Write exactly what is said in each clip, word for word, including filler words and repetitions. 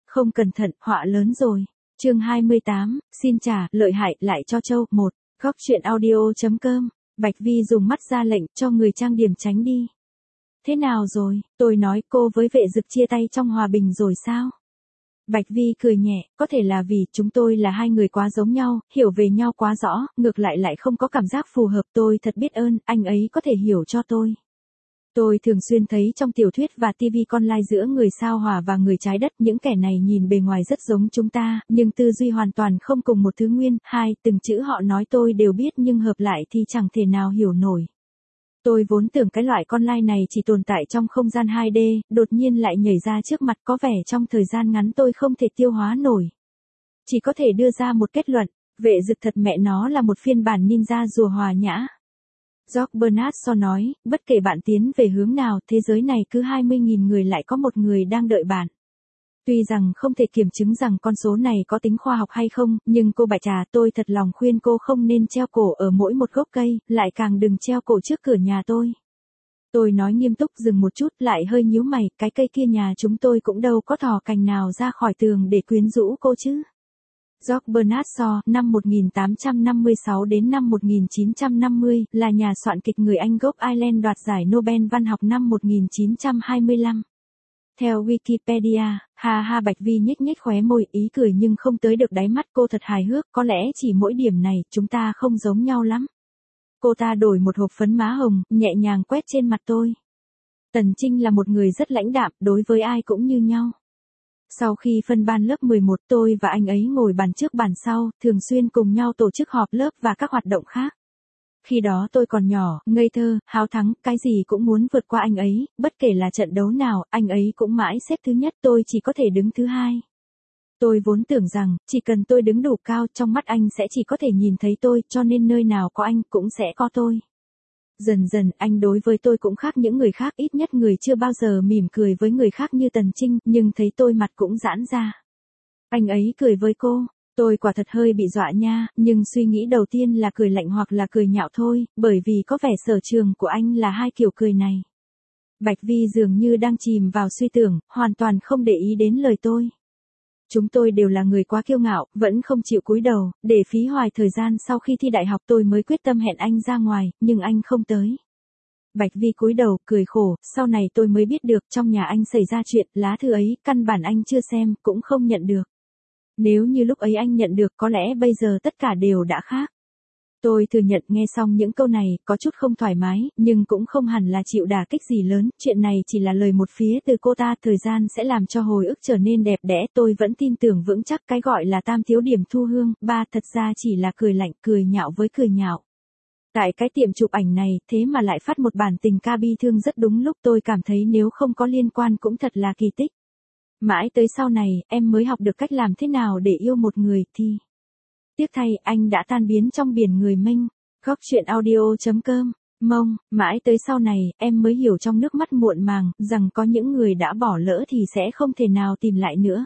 không cẩn thận, họa lớn rồi. Chương hai mươi tám, xin trả, lợi hại, lại cho Châu, một. Góc truyện audio.com, Bạch Vi dùng mắt ra lệnh cho người trang điểm tránh đi. Thế nào rồi, tôi nói cô với vệ dực chia tay trong hòa bình rồi sao? Bạch Vi cười nhẹ, có thể là vì chúng tôi là hai người quá giống nhau, hiểu về nhau quá rõ, ngược lại lại không có cảm giác phù hợp. Tôi thật biết ơn, anh ấy có thể hiểu cho tôi. Tôi thường xuyên thấy trong tiểu thuyết và ti vi con lai giữa người sao hỏa và người trái đất, những kẻ này nhìn bề ngoài rất giống chúng ta, nhưng tư duy hoàn toàn không cùng một thứ nguyên. Hai, từng chữ họ nói tôi đều biết nhưng hợp lại thì chẳng thể nào hiểu nổi. Tôi vốn tưởng cái loại con lai này chỉ tồn tại trong không gian hai D, đột nhiên lại nhảy ra trước mặt, có vẻ trong thời gian ngắn tôi không thể tiêu hóa nổi. Chỉ có thể đưa ra một kết luận, vệ dực thật mẹ nó là một phiên bản ninja rùa hòa nhã. George Bernard Shaw nói, bất kể bạn tiến về hướng nào, thế giới này cứ hai mươi nghìn người lại có một người đang đợi bạn. Tuy rằng không thể kiểm chứng rằng con số này có tính khoa học hay không, nhưng cô Bạch Trà, tôi thật lòng khuyên cô không nên treo cổ ở mỗi một gốc cây, lại càng đừng treo cổ trước cửa nhà tôi. Tôi nói nghiêm túc, dừng một chút, lại hơi nhíu mày, cái cây kia nhà chúng tôi cũng đâu có thò cành nào ra khỏi tường để quyến rũ cô chứ. George Bernard Shaw, năm một nghìn tám trăm năm mươi sáu đến năm một nghìn chín trăm năm mươi, là nhà soạn kịch người Anh gốc Ireland, đoạt giải Nobel văn học năm một nghìn chín trăm hai mươi lăm. Theo Wikipedia, ha ha. Bạch Vi nhếch nhếch khóe môi, ý cười nhưng không tới được đáy mắt. Cô thật hài hước, có lẽ chỉ mỗi điểm này, chúng ta không giống nhau lắm. Cô ta đổi một hộp phấn má hồng, nhẹ nhàng quét trên mặt tôi. Tần Trinh là một người rất lãnh đạm, đối với ai cũng như nhau. Sau khi phân ban lớp mười một, tôi và anh ấy ngồi bàn trước bàn sau, thường xuyên cùng nhau tổ chức họp lớp và các hoạt động khác. Khi đó tôi còn nhỏ, ngây thơ, háo thắng, cái gì cũng muốn vượt qua anh ấy, bất kể là trận đấu nào, anh ấy cũng mãi xếp thứ nhất, tôi chỉ có thể đứng thứ hai. Tôi vốn tưởng rằng, chỉ cần tôi đứng đủ cao, trong mắt anh sẽ chỉ có thể nhìn thấy tôi, cho nên nơi nào có anh, cũng sẽ có tôi. Dần dần, anh đối với tôi cũng khác những người khác, ít nhất người chưa bao giờ mỉm cười với người khác như Tần Trinh, nhưng thấy tôi mặt cũng giãn ra. Anh ấy cười với cô, tôi quả thật hơi bị dọa nha, nhưng suy nghĩ đầu tiên là cười lạnh hoặc là cười nhạo thôi, bởi vì có vẻ sở trường của anh là hai kiểu cười này. Bạch Vi dường như đang chìm vào suy tưởng, hoàn toàn không để ý đến lời tôi. Chúng tôi đều là người quá kiêu ngạo, vẫn không chịu cúi đầu, để phí hoài thời gian. Sau khi thi đại học tôi mới quyết tâm hẹn anh ra ngoài, nhưng anh không tới. Bạch Vi cúi đầu, cười khổ, sau này tôi mới biết được trong nhà anh xảy ra chuyện, lá thư ấy, căn bản anh chưa xem, cũng không nhận được. Nếu như lúc ấy anh nhận được, có lẽ bây giờ tất cả đều đã khác. Tôi thừa nhận nghe xong những câu này, có chút không thoải mái, nhưng cũng không hẳn là chịu đả kích gì lớn, chuyện này chỉ là lời một phía từ cô ta, thời gian sẽ làm cho hồi ức trở nên đẹp đẽ, tôi vẫn tin tưởng vững chắc cái gọi là tam thiếu điểm thu hương. Ba, thật ra chỉ là cười lạnh, cười nhạo với cười nhạo. Tại cái tiệm chụp ảnh này, thế mà lại phát một bản tình ca bi thương rất đúng lúc, tôi cảm thấy nếu không có liên quan cũng thật là kỳ tích. Mãi tới sau này, em mới học được cách làm thế nào để yêu một người thì... Tiếc thay, anh đã tan biến trong biển người mênh. Góc truyện audio.com, mông, mãi tới sau này, em mới hiểu trong nước mắt muộn màng, rằng có những người đã bỏ lỡ thì sẽ không thể nào tìm lại nữa.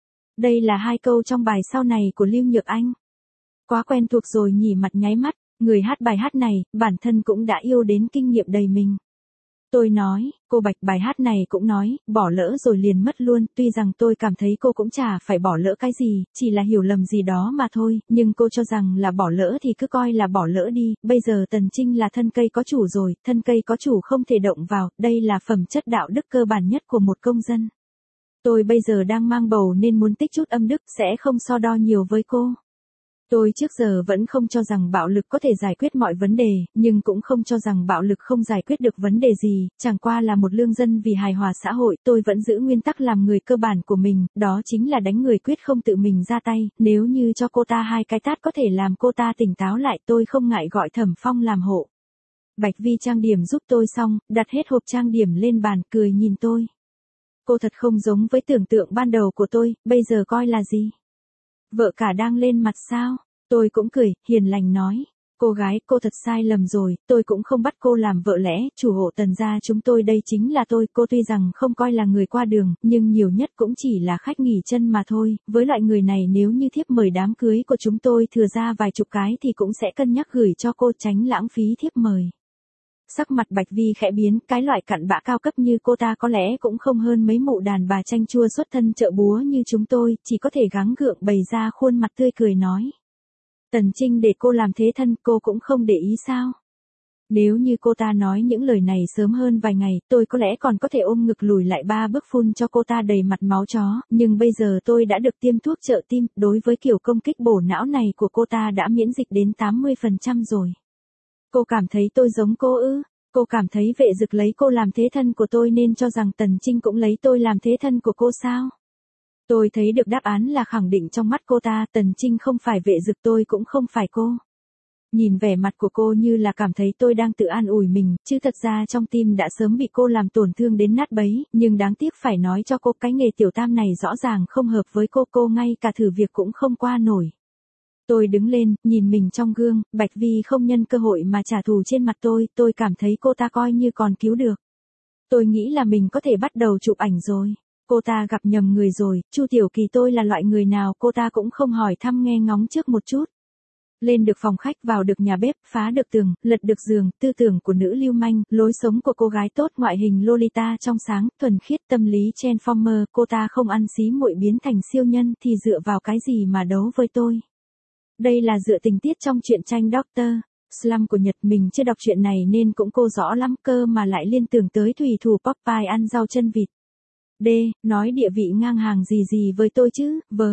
Đây là hai câu trong bài sau này của Lưu Nhược Anh. Quá quen thuộc rồi nhỉ, mặt nháy mắt, người hát bài hát này, bản thân cũng đã yêu đến kinh nghiệm đầy mình. Tôi nói, cô Bạch, bài hát này cũng nói, bỏ lỡ rồi liền mất luôn, tuy rằng tôi cảm thấy cô cũng chả phải bỏ lỡ cái gì, chỉ là hiểu lầm gì đó mà thôi, nhưng cô cho rằng là bỏ lỡ thì cứ coi là bỏ lỡ đi, bây giờ Tần Trinh là thân cây có chủ rồi, thân cây có chủ không thể động vào, đây là phẩm chất đạo đức cơ bản nhất của một công dân. Tôi bây giờ đang mang bầu nên muốn tích chút âm đức, sẽ không so đo nhiều với cô. Tôi trước giờ vẫn không cho rằng bạo lực có thể giải quyết mọi vấn đề, nhưng cũng không cho rằng bạo lực không giải quyết được vấn đề gì, chẳng qua là một lương dân vì hài hòa xã hội. Tôi vẫn giữ nguyên tắc làm người cơ bản của mình, đó chính là đánh người quyết không tự mình ra tay, nếu như cho cô ta hai cái tát có thể làm cô ta tỉnh táo lại, tôi không ngại gọi Thẩm Phong làm hộ. Bạch Vi trang điểm giúp tôi xong, đặt hết hộp trang điểm lên bàn, cười nhìn tôi. Cô thật không giống với tưởng tượng ban đầu của tôi, bây giờ coi là gì? Vợ cả đang lên mặt sao? Tôi cũng cười, hiền lành nói. Cô gái, cô thật sai lầm rồi, tôi cũng không bắt cô làm vợ lẽ, chủ hộ Tần gia chúng tôi đây chính là tôi. Cô tuy rằng không coi là người qua đường, nhưng nhiều nhất cũng chỉ là khách nghỉ chân mà thôi. Với loại người này nếu như thiếp mời đám cưới của chúng tôi thừa ra vài chục cái thì cũng sẽ cân nhắc gửi cho cô, tránh lãng phí thiếp mời. Sắc mặt Bạch Vi khẽ biến, cái loại cặn bã cao cấp như cô ta có lẽ cũng không hơn mấy mụ đàn bà chanh chua xuất thân chợ búa như chúng tôi, chỉ có thể gắng gượng bày ra khuôn mặt tươi cười nói. Tần Trinh để cô làm thế thân, cô cũng không để ý sao? Nếu như cô ta nói những lời này sớm hơn vài ngày, tôi có lẽ còn có thể ôm ngực lùi lại ba bước phun cho cô ta đầy mặt máu chó, nhưng bây giờ tôi đã được tiêm thuốc trợ tim, đối với kiểu công kích bổ não này của cô ta đã miễn dịch đến tám mươi phần trăm rồi. Cô cảm thấy tôi giống cô ư? Cô cảm thấy Vệ Dực lấy cô làm thế thân của tôi nên cho rằng Tần Trinh cũng lấy tôi làm thế thân của cô sao? Tôi thấy được đáp án là khẳng định trong mắt cô ta, Tần Trinh không phải Vệ Dực, tôi cũng không phải cô. Nhìn vẻ mặt của cô như là cảm thấy tôi đang tự an ủi mình, chứ thật ra trong tim đã sớm bị cô làm tổn thương đến nát bấy, nhưng đáng tiếc phải nói cho cô cái nghề tiểu tam này rõ ràng không hợp với cô, cô ngay cả thử việc cũng không qua nổi. Tôi đứng lên, nhìn mình trong gương, Bạch Vi không nhân cơ hội mà trả thù trên mặt tôi, tôi cảm thấy cô ta coi như còn cứu được. Tôi nghĩ là mình có thể bắt đầu chụp ảnh rồi. Cô ta gặp nhầm người rồi, Chu Tiểu Kỳ tôi là loại người nào cô ta cũng không hỏi thăm nghe ngóng trước một chút. Lên được phòng khách, vào được nhà bếp, phá được tường, lật được giường, tư tưởng của nữ lưu manh, lối sống của cô gái tốt, ngoại hình Lolita trong sáng, thuần khiết, tâm lý Transformer, cô ta không ăn xí muội biến thành siêu nhân thì dựa vào cái gì mà đấu với tôi. Đây là dựa tình tiết trong truyện tranh Doctor Slump của Nhật, mình chưa đọc chuyện này nên cũng cô rõ lắm cơ mà lại liên tưởng tới thủy thủ Popeye ăn rau chân vịt. D, nói địa vị ngang hàng gì gì với tôi chứ, vớ.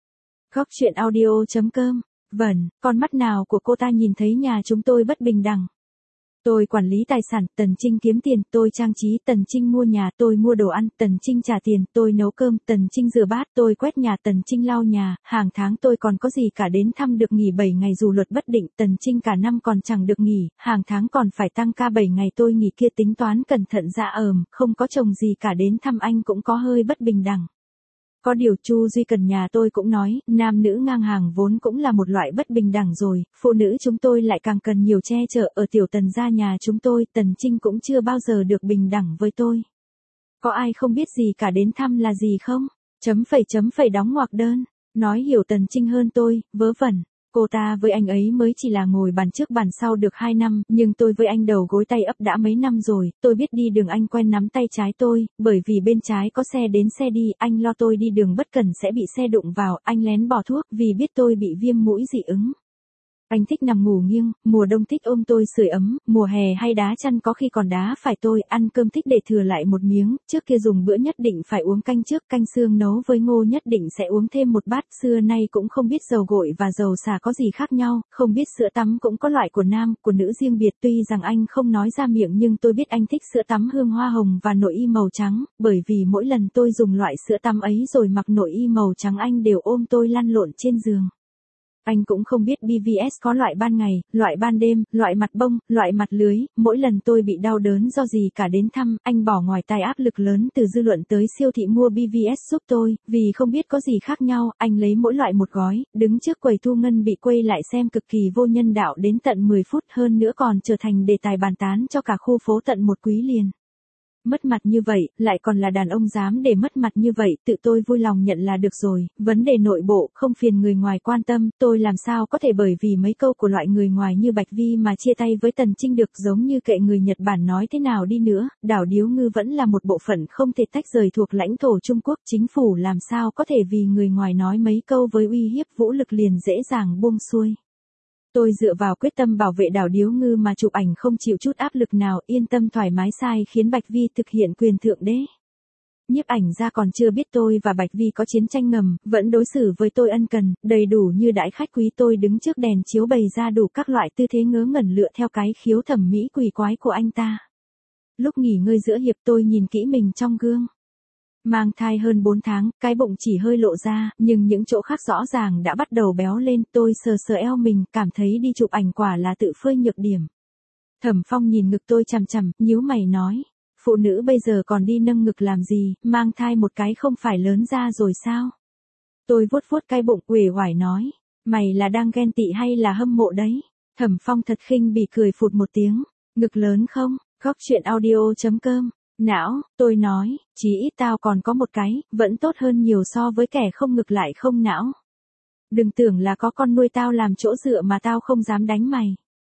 Góc truyện audio chấm com. Vẩn, con mắt nào của cô ta nhìn thấy nhà chúng tôi bất bình đẳng. Tôi quản lý tài sản, Tần Trinh kiếm tiền, tôi trang trí, Tần Trinh mua nhà, tôi mua đồ ăn, Tần Trinh trả tiền, tôi nấu cơm, Tần Trinh rửa bát, tôi quét nhà, Tần Trinh lau nhà, hàng tháng tôi còn có gì cả đến thăm được nghỉ bảy ngày dù luật bất định, Tần Trinh cả năm còn chẳng được nghỉ, hàng tháng còn phải tăng ca bảy ngày tôi nghỉ kia tính toán cẩn thận dạ ờm, không có chồng gì cả đến thăm anh cũng có hơi bất bình đẳng. Có điều Chu Duy Cần nhà tôi cũng nói, nam nữ ngang hàng vốn cũng là một loại bất bình đẳng rồi, phụ nữ chúng tôi lại càng cần nhiều che chở, ở tiểu Tần gia nhà chúng tôi, Tần Trinh cũng chưa bao giờ được bình đẳng với tôi. Có ai không biết gì cả đến thăm là gì không? Chấm phẩy chấm phẩy đóng ngoặc đơn, nói hiểu Tần Trinh hơn tôi, vớ vẩn. Cô ta với anh ấy mới chỉ là ngồi bàn trước bàn sau được hai năm, nhưng tôi với anh đầu gối tay ấp đã mấy năm rồi, tôi biết đi đường anh quen nắm tay trái tôi, bởi vì bên trái có xe đến xe đi, anh lo tôi đi đường bất cẩn sẽ bị xe đụng vào, anh lén bỏ thuốc vì biết tôi bị viêm mũi dị ứng. Anh thích nằm ngủ nghiêng, mùa đông thích ôm tôi sưởi ấm, mùa hè hay đá chăn có khi còn đá phải tôi, ăn cơm thích để thừa lại một miếng, trước kia dùng bữa nhất định phải uống canh trước, canh xương nấu với ngô nhất định sẽ uống thêm một bát, xưa nay cũng không biết dầu gội và dầu xả có gì khác nhau, không biết sữa tắm cũng có loại của nam, của nữ riêng biệt, tuy rằng anh không nói ra miệng nhưng tôi biết anh thích sữa tắm hương hoa hồng và nội y màu trắng, bởi vì mỗi lần tôi dùng loại sữa tắm ấy rồi mặc nội y màu trắng anh đều ôm tôi lăn lộn trên giường. Anh cũng không biết bê vê ét có loại ban ngày, loại ban đêm, loại mặt bông, loại mặt lưới, mỗi lần tôi bị đau đớn do gì cả đến thăm, anh bỏ ngoài tai áp lực lớn từ dư luận tới siêu thị mua bê vê ét giúp tôi, vì không biết có gì khác nhau, anh lấy mỗi loại một gói, đứng trước quầy thu ngân bị quay lại xem cực kỳ vô nhân đạo đến tận mười phút, hơn nữa còn trở thành đề tài bàn tán cho cả khu phố tận một quý liền. Mất mặt như vậy, lại còn là đàn ông dám để mất mặt như vậy, tự tôi vui lòng nhận là được rồi, vấn đề nội bộ, không phiền người ngoài quan tâm, tôi làm sao có thể bởi vì mấy câu của loại người ngoài như Bạch Vi mà chia tay với Tần Trinh được, giống như kệ người Nhật Bản nói thế nào đi nữa, đảo Điếu Ngư vẫn là một bộ phận không thể tách rời thuộc lãnh thổ Trung Quốc, chính phủ làm sao có thể vì người ngoài nói mấy câu với uy hiếp vũ lực liền dễ dàng buông xuôi. Tôi dựa vào quyết tâm bảo vệ đảo Điếu Ngư mà chụp ảnh không chịu chút áp lực nào, yên tâm thoải mái sai khiến Bạch Vi thực hiện quyền thượng đế. Nhiếp ảnh ra còn chưa biết tôi và Bạch Vi có chiến tranh ngầm, vẫn đối xử với tôi ân cần, đầy đủ như đãi khách quý, tôi đứng trước đèn chiếu bày ra đủ các loại tư thế ngớ ngẩn lựa theo cái khiếu thẩm mỹ quỷ quái của anh ta. Lúc nghỉ ngơi giữa hiệp tôi nhìn kỹ mình trong gương. Mang thai hơn bốn tháng, cái bụng chỉ hơi lộ ra, nhưng những chỗ khác rõ ràng đã bắt đầu béo lên, tôi sờ sờ eo mình, cảm thấy đi chụp ảnh quả là tự phơi nhược điểm. Thẩm Phong nhìn ngực tôi chằm chằm, nhíu mày nói, phụ nữ bây giờ còn đi nâng ngực làm gì, mang thai một cái không phải lớn ra rồi sao? Tôi vuốt vuốt cái bụng uể oải nói, mày là đang ghen tị hay là hâm mộ đấy? Thẩm Phong thật khinh bỉ cười phụt một tiếng, ngực lớn không? Góc truyện audio chấm com. Não, tôi nói, chí ít tao còn có một cái, vẫn tốt hơn nhiều so với kẻ không ngực lại không não. Đừng tưởng là có con nuôi tao làm chỗ dựa mà tao không dám đánh mày.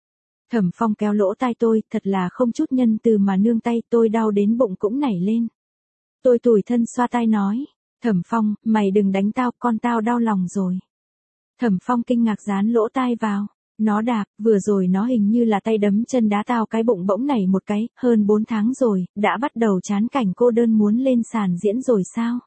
Thẩm Phong kéo lỗ tai tôi, thật là không chút nhân từ mà nương tay, tôi đau đến bụng cũng nảy lên. Tôi tủi thân xoa tai nói, Thẩm Phong, mày đừng đánh tao, con tao đau lòng rồi. Thẩm Phong kinh ngạc dán lỗ tai vào, nó đạp, vừa rồi nó hình như là tay đấm chân đá tao, cái bụng bỗng nảy một cái, hơn bốn tháng rồi, đã bắt đầu chán cảnh cô đơn muốn lên sàn diễn rồi sao?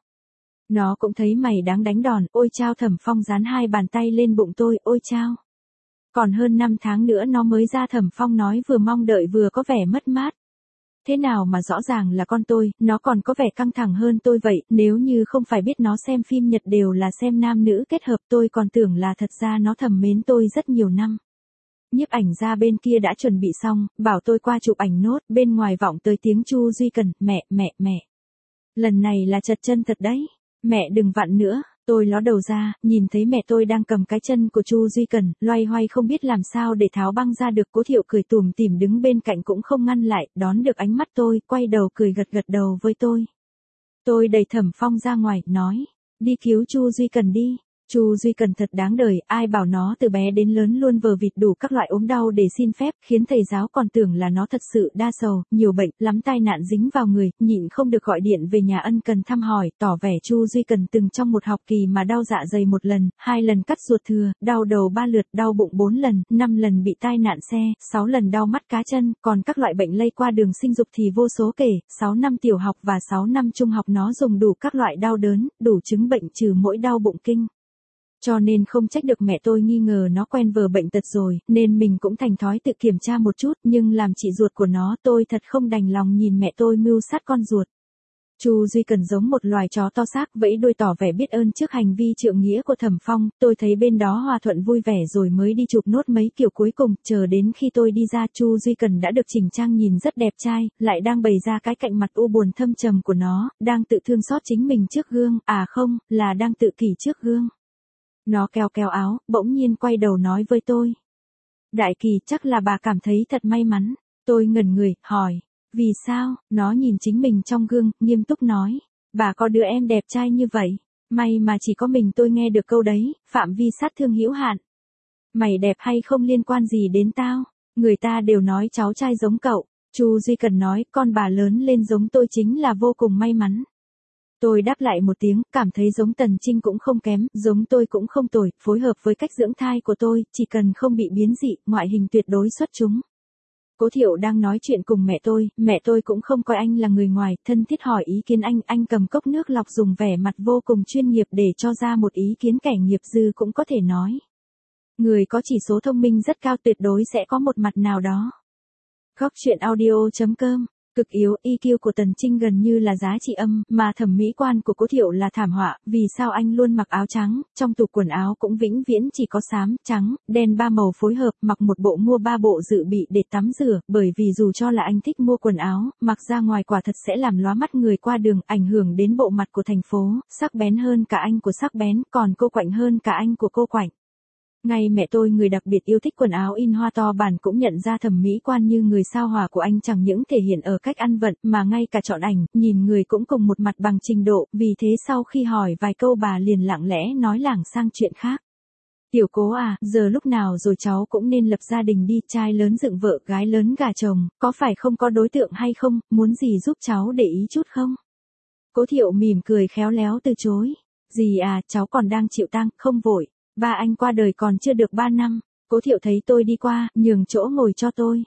Nó cũng thấy mày đáng đánh đòn, ôi chao. Thẩm Phong dán hai bàn tay lên bụng tôi, ôi chao. Còn hơn năm tháng nữa nó mới ra. Thẩm Phong nói vừa mong đợi vừa có vẻ mất mát. Thế nào mà rõ ràng là con tôi, nó còn có vẻ căng thẳng hơn tôi vậy, nếu như không phải biết nó xem phim Nhật đều là xem nam nữ kết hợp tôi còn tưởng là thật ra nó thầm mến tôi rất nhiều năm. Nhiếp ảnh ra bên kia đã chuẩn bị xong, bảo tôi qua chụp ảnh nốt, bên ngoài vọng tới tiếng Chu Duy Cần, mẹ, mẹ, mẹ. Lần này là chật chân thật đấy, mẹ đừng vặn nữa. Tôi ló đầu ra, nhìn thấy mẹ tôi đang cầm cái chân của Chu Duy Cần, loay hoay không biết làm sao để tháo băng ra được. Cố Thiệu cười tủm tỉm đứng bên cạnh cũng không ngăn lại, đón được ánh mắt tôi, quay đầu cười gật gật đầu với tôi. Tôi đẩy Thẩm Phong ra ngoài, nói, đi cứu Chu Duy Cần đi. Chu Duy Cần thật đáng đời, ai bảo nó từ bé đến lớn luôn vờ vịt đủ các loại ốm đau để xin phép, khiến thầy giáo còn tưởng là nó thật sự đa sầu, nhiều bệnh, lắm tai nạn dính vào người, nhịn không được gọi điện về nhà ân cần thăm hỏi, tỏ vẻ Chu Duy Cần từng trong một học kỳ mà đau dạ dày một lần, hai lần cắt ruột thừa, đau đầu ba lượt, đau bụng bốn lần, năm lần bị tai nạn xe, sáu lần đau mắt cá chân, còn các loại bệnh lây qua đường sinh dục thì vô số kể, sáu năm tiểu học và sáu năm trung học nó dùng đủ các loại đau đớn, đủ chứng bệnh trừ mỗi đau bụng kinh. Cho nên không trách được mẹ tôi nghi ngờ nó quen vờ bệnh tật rồi, nên mình cũng thành thói tự kiểm tra một chút, nhưng làm chị ruột của nó tôi thật không đành lòng nhìn mẹ tôi mưu sát con ruột. Chu Duy Cần giống một loài chó to xác vẫy đuôi tỏ vẻ biết ơn trước hành vi trượng nghĩa của Thẩm Phong, tôi thấy bên đó hòa thuận vui vẻ rồi mới đi chụp nốt mấy kiểu cuối cùng, chờ đến khi tôi đi ra Chu Duy Cần đã được chỉnh trang nhìn rất đẹp trai, lại đang bày ra cái cạnh mặt u buồn thâm trầm của nó, đang tự thương xót chính mình trước gương, à không, là đang tự kỷ trước gương. Nó kéo kéo áo, bỗng nhiên quay đầu nói với tôi. Đại Kỳ, chắc là bà cảm thấy thật may mắn. Tôi ngẩn người, hỏi. Vì sao? Nó nhìn chính mình trong gương, nghiêm túc nói. Bà có đứa em đẹp trai như vậy. May mà chỉ có mình tôi nghe được câu đấy, phạm vi sát thương hữu hạn. Mày đẹp hay không liên quan gì đến tao. Người ta đều nói cháu trai giống cậu. Chu Duy Cần nói, con bà lớn lên giống tôi chính là vô cùng may mắn. Tôi đáp lại một tiếng, cảm thấy giống Tần Trinh cũng không kém, giống tôi cũng không tồi, phối hợp với cách dưỡng thai của tôi, chỉ cần không bị biến dị, ngoại hình tuyệt đối xuất chúng. Cố Thiệu đang nói chuyện cùng mẹ tôi, mẹ tôi cũng không coi anh là người ngoài, thân thiết hỏi ý kiến anh, anh cầm cốc nước lọc dùng vẻ mặt vô cùng chuyên nghiệp để cho ra một ý kiến kẻ nghiệp dư cũng có thể nói. Người có chỉ số thông minh rất cao tuyệt đối sẽ có một mặt nào đó. Góc truyện audio chấm com. Cực yếu, i kiu của Tần Trinh gần như là giá trị âm, mà thẩm mỹ quan của Cố Thiệu là thảm họa, vì sao anh luôn mặc áo trắng, trong tủ quần áo cũng vĩnh viễn chỉ có xám, trắng, đen ba màu phối hợp, mặc một bộ mua ba bộ dự bị để tắm rửa, bởi vì dù cho là anh thích mua quần áo, mặc ra ngoài quả thật sẽ làm lóa mắt người qua đường, ảnh hưởng đến bộ mặt của thành phố, sắc bén hơn cả anh của sắc bén, còn cô quạnh hơn cả anh của cô quạnh. Ngay mẹ tôi người đặc biệt yêu thích quần áo in hoa to bản cũng nhận ra thẩm mỹ quan như người sao hỏa của anh chẳng những thể hiện ở cách ăn vận mà ngay cả chọn ảnh, nhìn người cũng cùng một mặt bằng trình độ, vì thế sau khi hỏi vài câu bà liền lặng lẽ nói lảng sang chuyện khác. Tiểu Cố à, giờ lúc nào rồi cháu cũng nên lập gia đình đi, trai lớn dựng vợ, gái lớn gả chồng, có phải không có đối tượng hay không, muốn gì giúp cháu để ý chút không? Cố Thiệu mỉm cười khéo léo từ chối. Dì à, cháu còn đang chịu tang, không vội. Ba anh qua đời còn chưa được ba năm, Cố Thiệu thấy tôi đi qua, nhường chỗ ngồi cho tôi.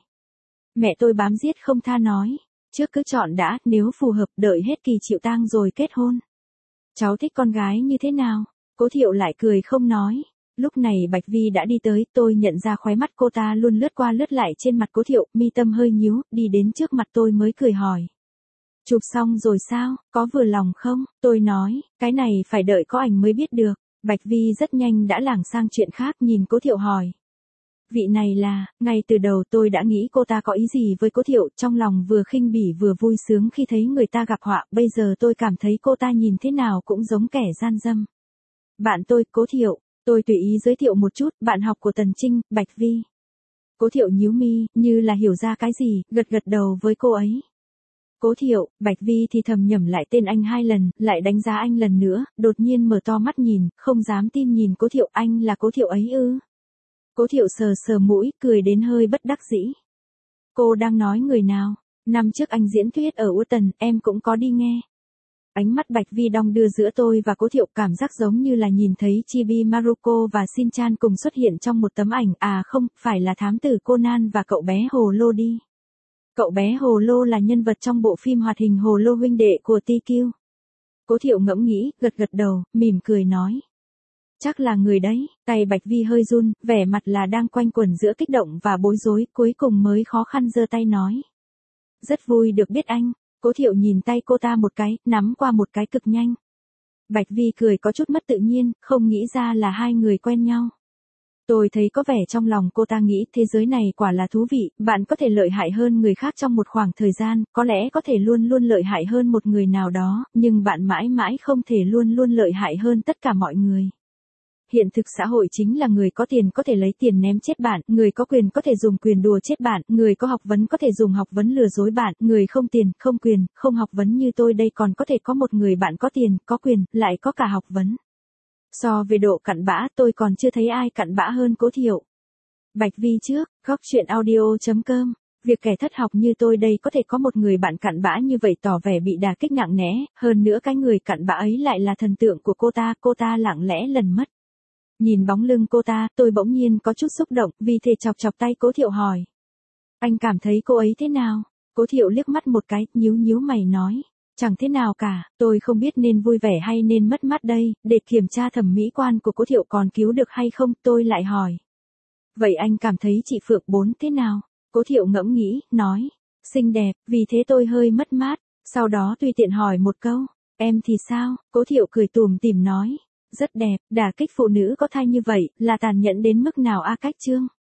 Mẹ tôi bám giết không tha nói, trước cứ chọn đã, nếu phù hợp đợi hết kỳ chịu tang rồi kết hôn. Cháu thích con gái như thế nào? Cố Thiệu lại cười không nói. Lúc này Bạch Vi đã đi tới, tôi nhận ra khóe mắt cô ta luôn lướt qua lướt lại trên mặt Cố Thiệu, mi tâm hơi nhíu, đi đến trước mặt tôi mới cười hỏi. Chụp xong rồi sao, có vừa lòng không? Tôi nói, cái này phải đợi có ảnh mới biết được. Bạch Vi rất nhanh đã lảng sang chuyện khác, nhìn Cố Thiệu hỏi. Vị này là, ngay từ đầu tôi đã nghĩ cô ta có ý gì với Cố Thiệu, trong lòng vừa khinh bỉ vừa vui sướng khi thấy người ta gặp họa, bây giờ tôi cảm thấy cô ta nhìn thế nào cũng giống kẻ gian dâm. Bạn tôi, Cố Thiệu, tôi tùy ý giới thiệu một chút, bạn học của Tần Trinh, Bạch Vi. Cố Thiệu nhíu mi, như là hiểu ra cái gì, gật gật đầu với cô ấy. Cố Thiệu, Bạch Vi thì thầm nhẩm lại tên anh hai lần, lại đánh giá anh lần nữa, đột nhiên mở to mắt nhìn, không dám tin nhìn Cố Thiệu, anh là Cố Thiệu ấy ư? Cố Thiệu sờ sờ mũi, cười đến hơi bất đắc dĩ. Cô đang nói người nào? Năm trước anh diễn thuyết ở U Tần, em cũng có đi nghe. Ánh mắt Bạch Vi đong đưa giữa tôi và Cố Thiệu, cảm giác giống như là nhìn thấy Chibi Maruko và Shin-chan cùng xuất hiện trong một tấm ảnh. À không, phải là thám tử Conan và cậu bé Hồ Lô đi. Cậu bé Hồ Lô là nhân vật trong bộ phim hoạt hình Hồ Lô huynh đệ của tê quy. Cố Thiệu ngẫm nghĩ, gật gật đầu, mỉm cười nói. Chắc là người đấy. Tay Bạch Vi hơi run, vẻ mặt là đang quanh quẩn giữa kích động và bối rối, cuối cùng mới khó khăn giơ tay nói. Rất vui được biết anh. Cố Thiệu nhìn tay cô ta một cái, nắm qua một cái cực nhanh. Bạch Vi cười có chút mất tự nhiên, không nghĩ ra là hai người quen nhau. Tôi thấy có vẻ trong lòng cô ta nghĩ thế giới này quả là thú vị, bạn có thể lợi hại hơn người khác trong một khoảng thời gian, có lẽ có thể luôn luôn lợi hại hơn một người nào đó, nhưng bạn mãi mãi không thể luôn luôn lợi hại hơn tất cả mọi người. Hiện thực xã hội chính là người có tiền có thể lấy tiền ném chết bạn, người có quyền có thể dùng quyền đùa chết bạn, người có học vấn có thể dùng học vấn lừa dối bạn, người không tiền, không quyền, không học vấn như tôi đây còn có thể có một người bạn có tiền, có quyền, lại có cả học vấn. So về độ cặn bã tôi còn chưa thấy ai cặn bã hơn Cố Thiệu. Bạch Vi trước, góc chuyện audio chấm com. Việc kẻ thất học như tôi đây có thể có một người bạn cặn bã như vậy tỏ vẻ bị đả kích nặng nề, hơn nữa cái người cặn bã ấy lại là thần tượng của cô ta, cô ta lặng lẽ lần mất. Nhìn bóng lưng cô ta, tôi bỗng nhiên có chút xúc động, vì thế chọc chọc tay Cố Thiệu hỏi. Anh cảm thấy cô ấy thế nào? Cố Thiệu liếc mắt một cái, nhíu nhíu mày nói. Chẳng thế nào cả, tôi không biết nên vui vẻ hay nên mất mát đây, để kiểm tra thẩm mỹ quan của Cố Thiệu còn cứu được hay không, tôi lại hỏi. Vậy anh cảm thấy chị Phượng Bốn thế nào? Cố Thiệu ngẫm nghĩ, nói. Xinh đẹp, vì thế tôi hơi mất mát, sau đó tùy tiện hỏi một câu. Em thì sao? Cố Thiệu cười tủm tỉm nói. Rất đẹp, đả kích phụ nữ có thai như vậy, là tàn nhẫn đến mức nào a Cách Trương?